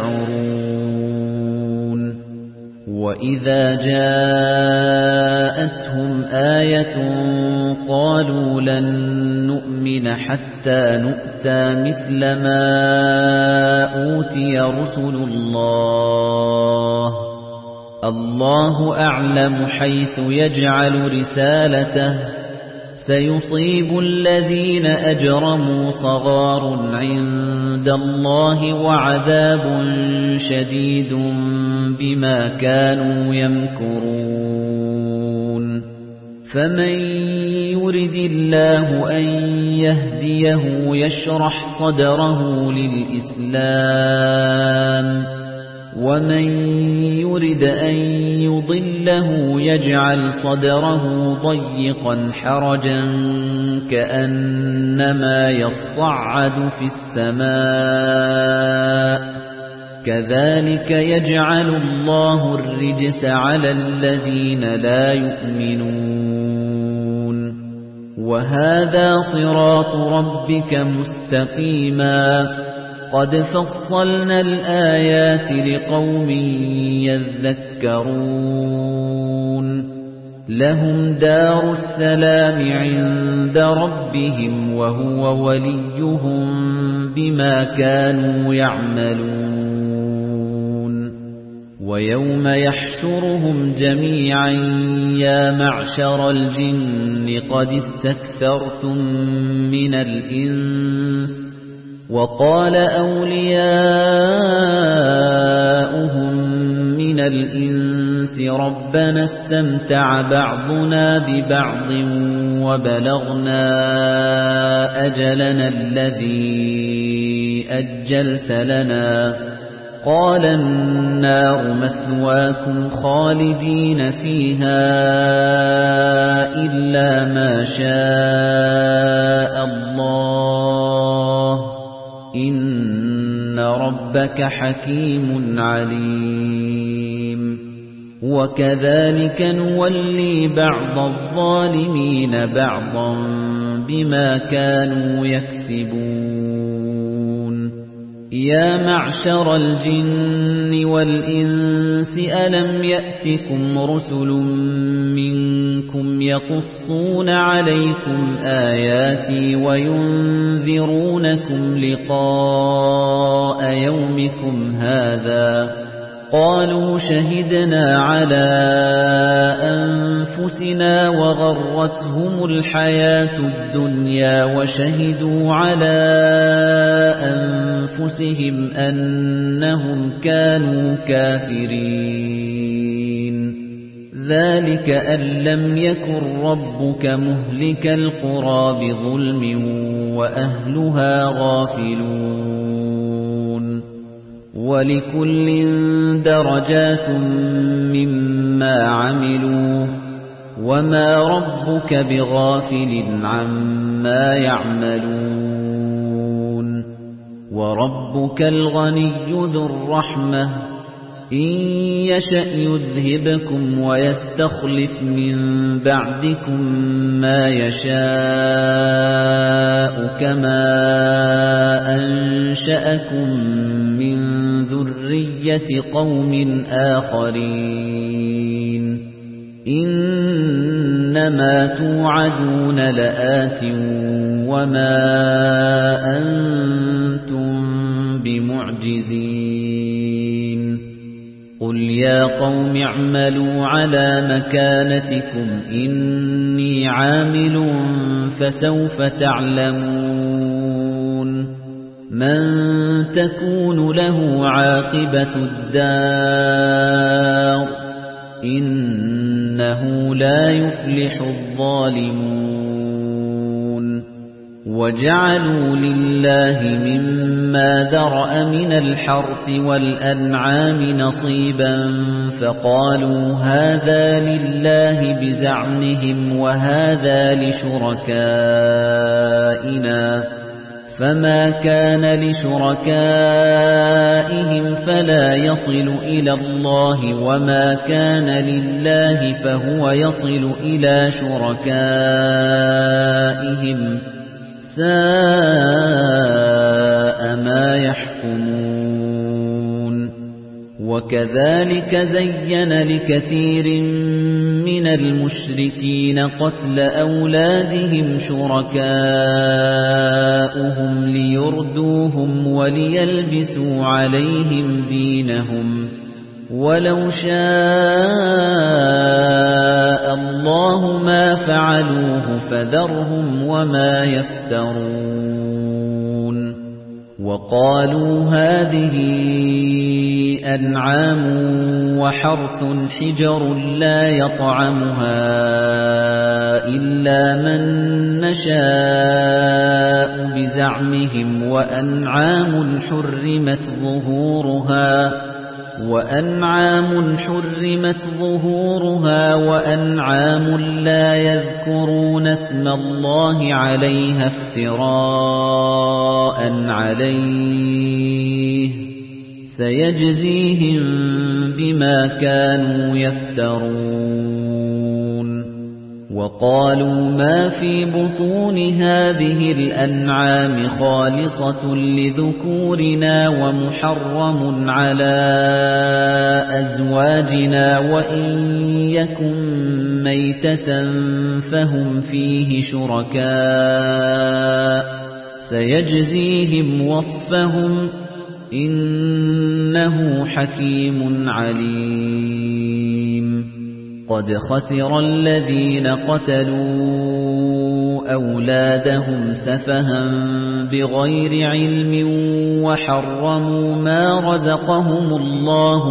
يَشْعُرُونَ وَإِذَا جَاءَتْهُمْ آيَةٌ قَالُوا لَن نُّؤْمِنَ حَتَّى نُؤْتَىٰ مِثْلَ مَا أُوتِيَ رُسُلُ اللَّهِ اللَّهُ أَعْلَمُ حَيْثُ يَجْعَلُ رِسَالَتَهُ سَيُصِيبُ الَّذِينَ أَجْرَمُوا صَغَارٌ عِندَ اللَّهِ وَعَذَابٌ شَدِيدٌ بِمَا كَانُوا يَمْكُرُونَ فَمَن يُرِدِ اللَّهُ أَن يَهْدِيَهُ يَشْرَحْ صَدْرَهُ لِلْإِسْلَامِ وَمَن يُرِدْ أَن يُضِلَّهُ يَجْعَلْ صَدْرَهُ ضَيِّقًا حَرَجًا كَأَنَّمَا يَصَّعَّدُ فِي السَّمَاءِ كَذَلِكَ يَجْعَلُ اللَّهُ الرِّجْسَ عَلَى الَّذِينَ لَا يُؤْمِنُونَ وَهَذَا صِرَاطُ رَبِّكَ مُسْتَقِيمًا قَدْ فَصَّلْنَا الْآيَاتِ لِقَوْمٍ يَذَّكَّرُونَ لَهُمْ دَارُ السَّلَامِ عِندَ رَبِّهِمْ وَهُوَ وَلِيُّهُم بِمَا كَانُوا يَعْمَلُونَ وَيَوْمَ يَحْشُرُهُمْ جَمِيعًا يَا مَعْشَرَ الْجِنِّ قَدِ اسْتَكْثَرْتُم مِّنَ الْإِنسِ وَقَالَ أَوْلِيَاؤُهُم مِّنَ الْإِنسِ رَبَّنَا اسْتَمْتَعَ بَعْضُنَا بِبَعْضٍ وَبَلَغْنَا أَجَلَنَا الَّذِي أَجَّلْتَ لَنَا قَالَ النَّارُ مَثْوَاكُمْ خَالِدِينَ فِيهَا إِلَّا مَا شَاءَ اللَّهُ إِنَّ رَبَّكَ حَكِيمٌ عَلِيمٌ وَكَذَلِكَ نُوَلِّي بَعْضَ الظَّالِمِينَ بَعْضًا بِمَا كَانُوا يَكْسِبُونَ يَا مَعْشَرَ الْجِنِّ وَالْإِنسِ أَلَمْ يَأْتِكُمْ رُسُلٌ مِّنكُمْ يَقُصُّونَ عَلَيْكُمْ آيَاتِي وَيُنذِرُونَكُمْ لِقَاءَ يَوْمِكُمْ هَٰذَا قَالُوا شَهِدْنَا عَلَىٰ أَنفُسِنَا وَغَرَّتْهُمُ الْحَيَاةُ الدُّنْيَا وَشَهِدُوا عَلَىٰ أَنفُسِهِمْ أَنَّهُمْ كَانُوا كَافِرِينَ ذَلِكَ أَن لَّمْ يَكُن رَّبُّكَ مُهْلِكَ الْقُرَىٰ بِظُلْمٍ وَأَهْلُهَا غَافِلُونَ وَلِكُلٍّ دَرَجَاتٌ مِّمَّا عَمِلُوا وَمَا رَبُّكَ بِغَافِلٍ عَمَّا يَعْمَلُونَ وَرَبُّكَ الْغَنِيُّ ذُو الرَّحْمَةِ إِن يَشَأْ يُذْهِبْكُمْ وَيَسْتَخْلِفْ مِن بَعْدِكُم مَّا يَشَاءُ كَمَا أَنشَأَكُم مِّن ذُرِّيَّةِ قَوْمٍ آخَرِينَ إِنَّمَا تُوعَدُونَ لَآتٍ وَمَا أَنتُم بِمُعْجِزِينَ قُلْ يَا قَوْمِ اعْمَلُوا عَلَى مَكَانَتِكُمْ إِنِّي عَامِلٌ فَسَوْفَ تَعْلَمُونَ مَن تَكُونُ لَهُ عَاقِبَةُ الدَّارِ إِنَّهُ لَا يُفْلِحُ الظَّالِمُونَ وَجَعَلُوا لِلَّهِ مِمَّا ذَرَأَ مِنَ الْحَرْثِ وَالْأَنْعَامِ نَصِيبًا فَقَالُوا هَذَا لِلَّهِ بِزَعْمِهِمْ وَهَذَا لِشُرَكَائِنَا فَمَا كَانَ لِشُرَكَائِهِمْ فَلَا يَصِلُ إِلَى اللَّهِ وَمَا كَانَ لِلَّهِ فَهُوَ يَصِلُ إِلَى شُرَكَائِهِمْ سَاءَ مَا يَحْكُمُونَ وَكَذَلِكَ زَيَّنَ لِكَثِيرٍ مِّنَ الْمُشْرِكِينَ قَتْلَ أَوْلَادِهِمْ شُرَكَاؤُهُمْ لِيُرْدُوهُمْ وَلِيَلْبِسُوا عَلَيْهِمْ دِينَهُمْ وَلَوْ شَاءَ اللَّهُ مَا فَعَلُوهُ فَذَرْهُمْ وَمَا يَفْتَرُونَ وَقَالُوا هَٰذِهِ أَنْعَامٌ وَحَرْثٌ حِجْرٌ لَّا يَطْعَمُهَا إِلَّا مَن نَّشَاءُ بِزَعْمِهِمْ وَأَنْعَامٌ حُرِّمَتْ ظُهُورُهَا وَأَنْعَامٌ حُرِّمَتْ ظُهُورُهَا وَأَنْعَامٌ لَّا يَذْكُرُونَ اسْمَ اللَّهِ عَلَيْهَا افْتِرَاءً عَلَيْهِ سيجزيهم بما كانوا يفترون وقالوا ما في بطون هذه الأنعام خالصة لذكورنا ومحرم على أزواجنا وإن يكن ميتة فهم فيه شركاء سيجزيهم وصفهم إنه حكيم عليم قد خسر الذين قتلوا أولادهم سفها بغير علم وحرموا ما رزقهم الله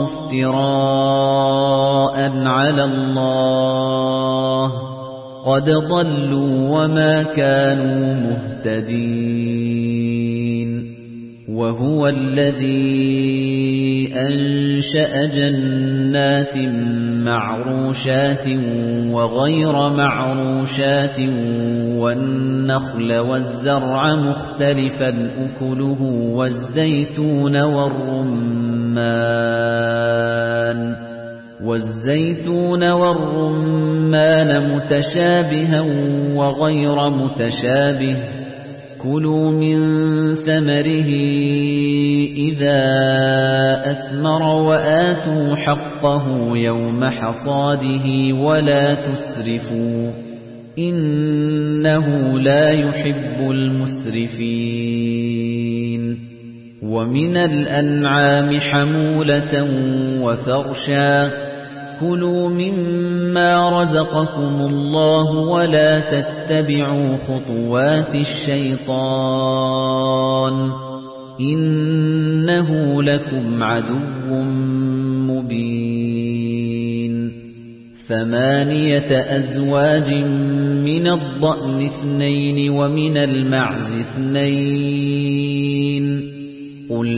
افتراء على الله قد ضلوا وما كانوا مهتدين وهو الذي أنشأ جنات معروشات وغير معروشات والنخل والزرع مختلفا أكله والزيتون والرمان والزيتون والرمان متشابها وغير متشابه كلوا من ثمره إذا أثمر وآتوا حقه يوم حصاده ولا تسرفوا إنه لا يحب المسرفين ومن الأنعام حمولة وفرشا كلوا مما رزقكم الله ولا تتبعوا خطوات الشيطان إنه لكم عدو مبين ثمانية أزواج من الضأن اثنين ومن المعز اثنين قل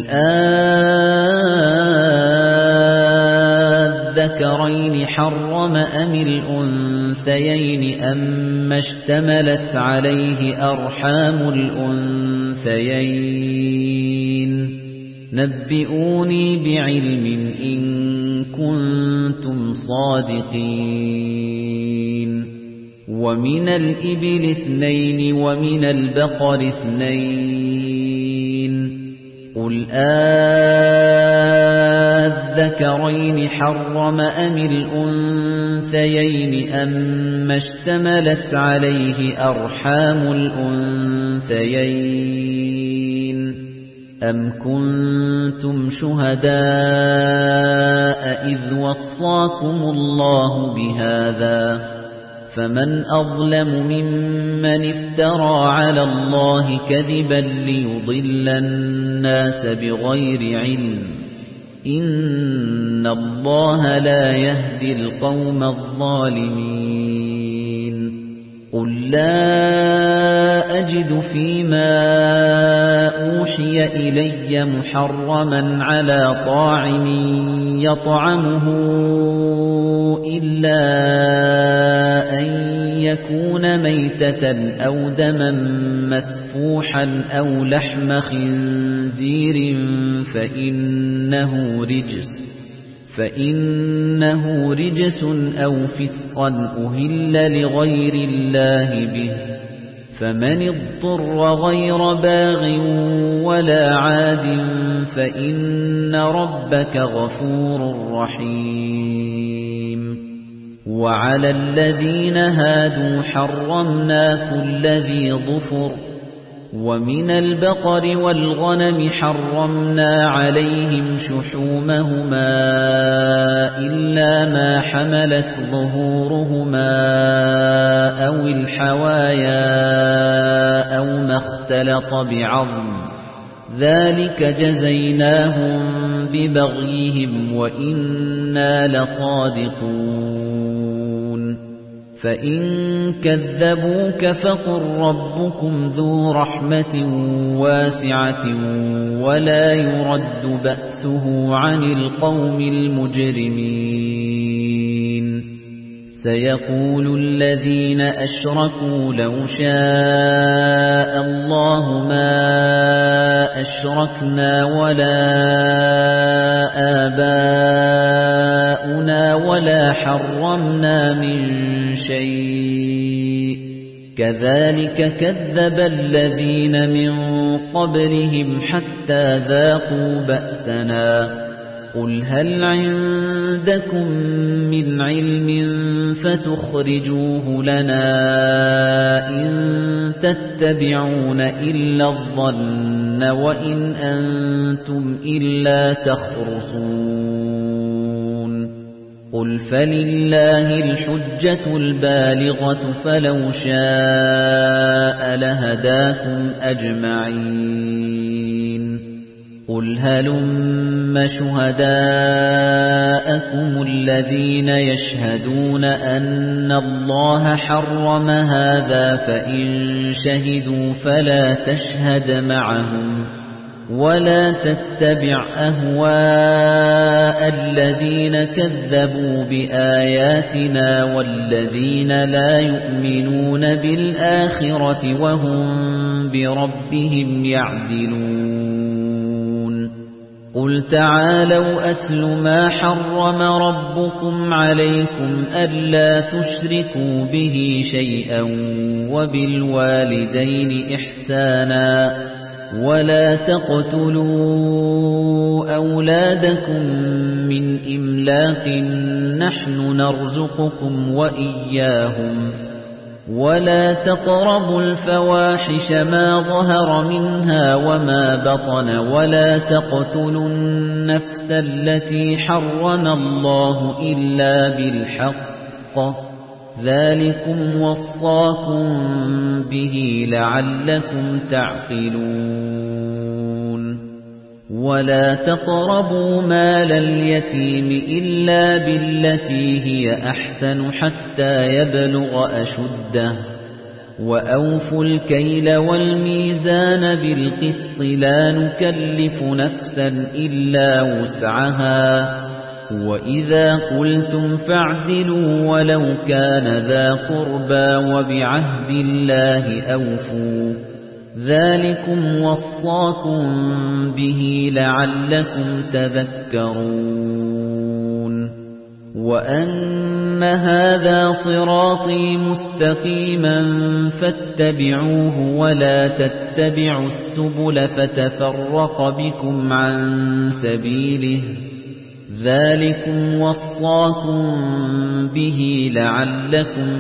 آذكرين حرم أم الأنثيين أما اشتملت عليه أرحام الأنثيين نبئوني بعلم إن كنتم صادقين ومن الإبل اثنين ومن البقر اثنين قل آذكرين حرم أم الأنثيين أما اشتملت عليه أرحام الأنثيين أم كنتم شهداء إذ وصاكم الله بهذا فمن أظلم ممن افترى على الله كذبا ليضل الناس بغير علم إن الله لا يهدي القوم الظالمين قل لا أجد فيما أوحي إلي محرما على طاعم يطعمه إلا أن يكون ميتة أو دما مسفوحا أو لحم خنزير فإنه رجس فإنه رجس أو فسقا أهل لغير الله به فمن اضطر غير باغ ولا عاد فإن ربك غفور رحيم وعلى الذين هادوا حرمنا كل ذي ظفر ومن البقر والغنم حرمنا عليهم شحومهما إلا ما حملت ظهورهما أو الحوايا أو ما اختلط بعظم ذلك جزيناهم ببغيهم وإنا لصادقون فإن كذبوك فقل ربكم ذو رحمة واسعة ولا يرد بأسه عن القوم المجرمين سيقول الذين أشركوا لو شاء الله ما أشركنا ولا آباؤنا ولا حرمنا من شيء كذلك كذب الذين من قبلهم حتى ذاقوا بأسنا قل هل عندكم من علم فتخرجوه لنا إن تتبعون إلا الظن وإن أنتم إلا تخرصون قل فلله الحجة البالغة فلو شاء لهداكم أجمعين قل هلم شهداءكم الذين يشهدون أن الله حرم هذا فإن شهدوا فلا تشهد معهم ولا تتبع أهواء الذين كذبوا بآياتنا والذين لا يؤمنون بالآخرة وهم بربهم يعدلون قل تعالوا أتل ما حرم ربكم عليكم ألا تشركوا به شيئا وبالوالدين إحسانا ولا تقتلوا أولادكم من إملاق نحن نرزقكم وإياهم ولا تقربوا الفواحش ما ظهر منها وما بطن ولا تقتلوا النفس التي حرم الله إلا بالحق ذلكم وصاكم به لعلكم تعقلون ولا تقربوا مال اليتيم إلا بالتي هي أحسن حتى يبلغ أشده وأوفوا الكيل والميزان بالقسط لا نكلف نفسا إلا وسعها وإذا قلتم فاعدلوا ولو كان ذا قربى وبعهد الله أوفوا ذلكم وصاكم به لعلكم تذكرون وأن هذا صراطي مستقيما فاتبعوه ولا تتبعوا السبل فتفرق بكم عن سبيله ذلكم وصاكم به لعلكم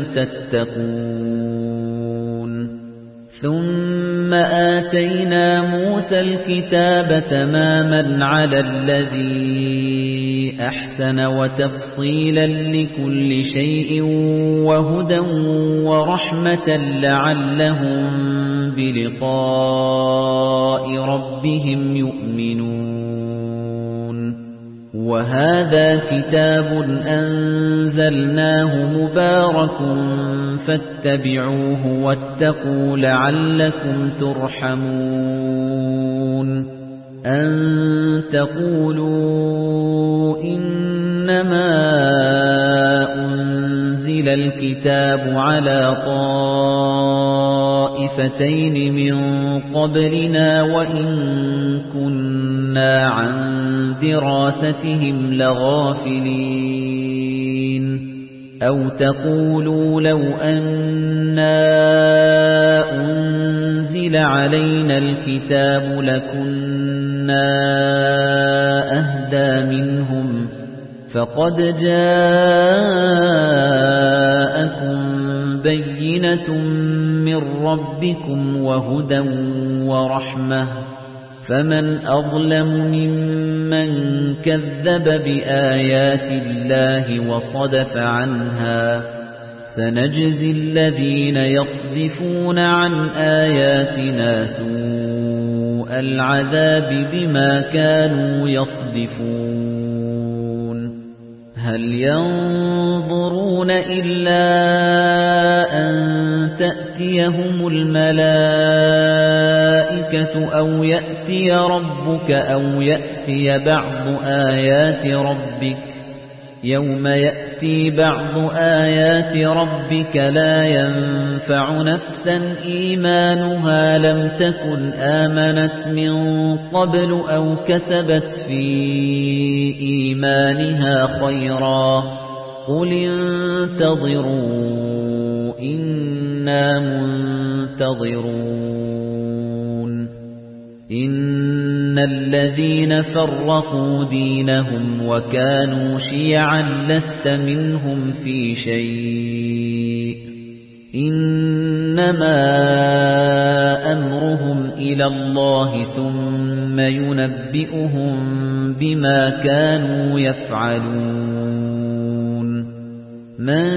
تتقون ثم آتينا موسى الكتاب تماما على الذي أحسن وتفصيلا لكل شيء وهدى ورحمة لعلهم بلقاء ربهم يؤمنون وهذا كتاب أنزلناه مبارك فاتبعوه واتقوا لعلكم ترحمون أن تقولوا إنما أنزل الكتاب على طائفتين من قبلنا وإن كنا عن دراستهم لغافلين أو تقولوا لو أنا أنزل علينا الكتاب لكنا أهدى منهم فقد جاءكم بينة من ربكم وهدى ورحمة فمن أظلم ممن كذب بآيات الله وصدف عنها سنجزي الذين يصدفون عن آياتنا سوء العذاب بما كانوا يصدفون هل ينظرون إلا أن تأتيهم الملائكة أو يأتي ربك أو يأتي بعض آيات ربك يوم يأتي يأتي بعض آيات ربك لا ينفع نفسا إيمانها لم تكن آمنت من قبل أو كسبت في إيمانها خيرا قل انتظروا إنا منتظرون إن الذين فرقوا دينهم وكانوا شيعا لست منهم في شيء إنما أمرهم إلى الله ثم ينبئهم بما كانوا يفعلون من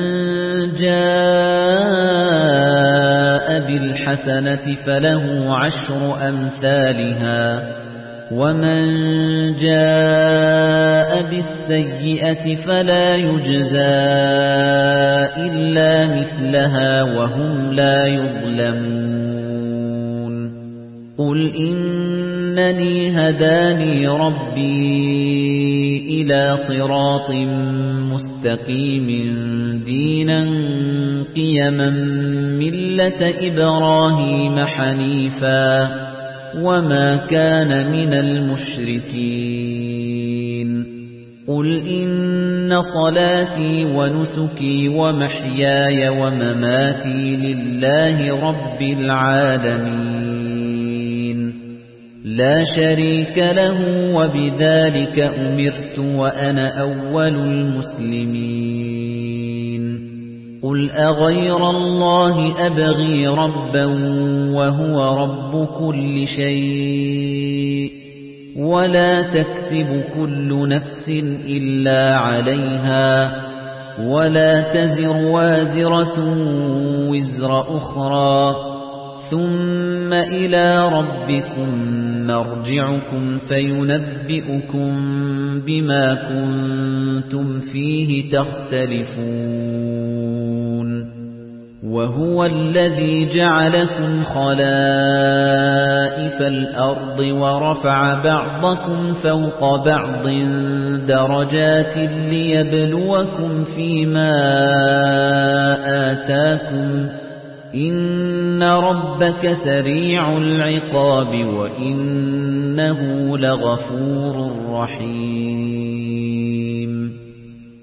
جاء بالحسنة فله عشر أمثالها ومن جاء بالسيئة فلا يجزى إلا مثلها وهم لا يظلمون قل إنني هداني ربي إلى صراط مستقيم دينا قيما ملة إبراهيم حنيفا وما كان من المشركين قل إن صلاتي ونسكي ومحياي ومماتي لله رب العالمين لا شريك له وبذلك أمرت وأنا أول المسلمين قل أغير الله أبغي ربا وهو رب كل شيء ولا تكسب كل نفس إلا عليها ولا تزر وازرة وزر أخرى ثم إلى ربكم مرجعكم فينبئكم بما كنتم فيه تختلفون وهو الذي جعلكم خلائف الأرض ورفع بعضكم فوق بعض درجات ليبلوكم فيما آتاكم إن ربك سريع العقاب وإنه لغفور رحيم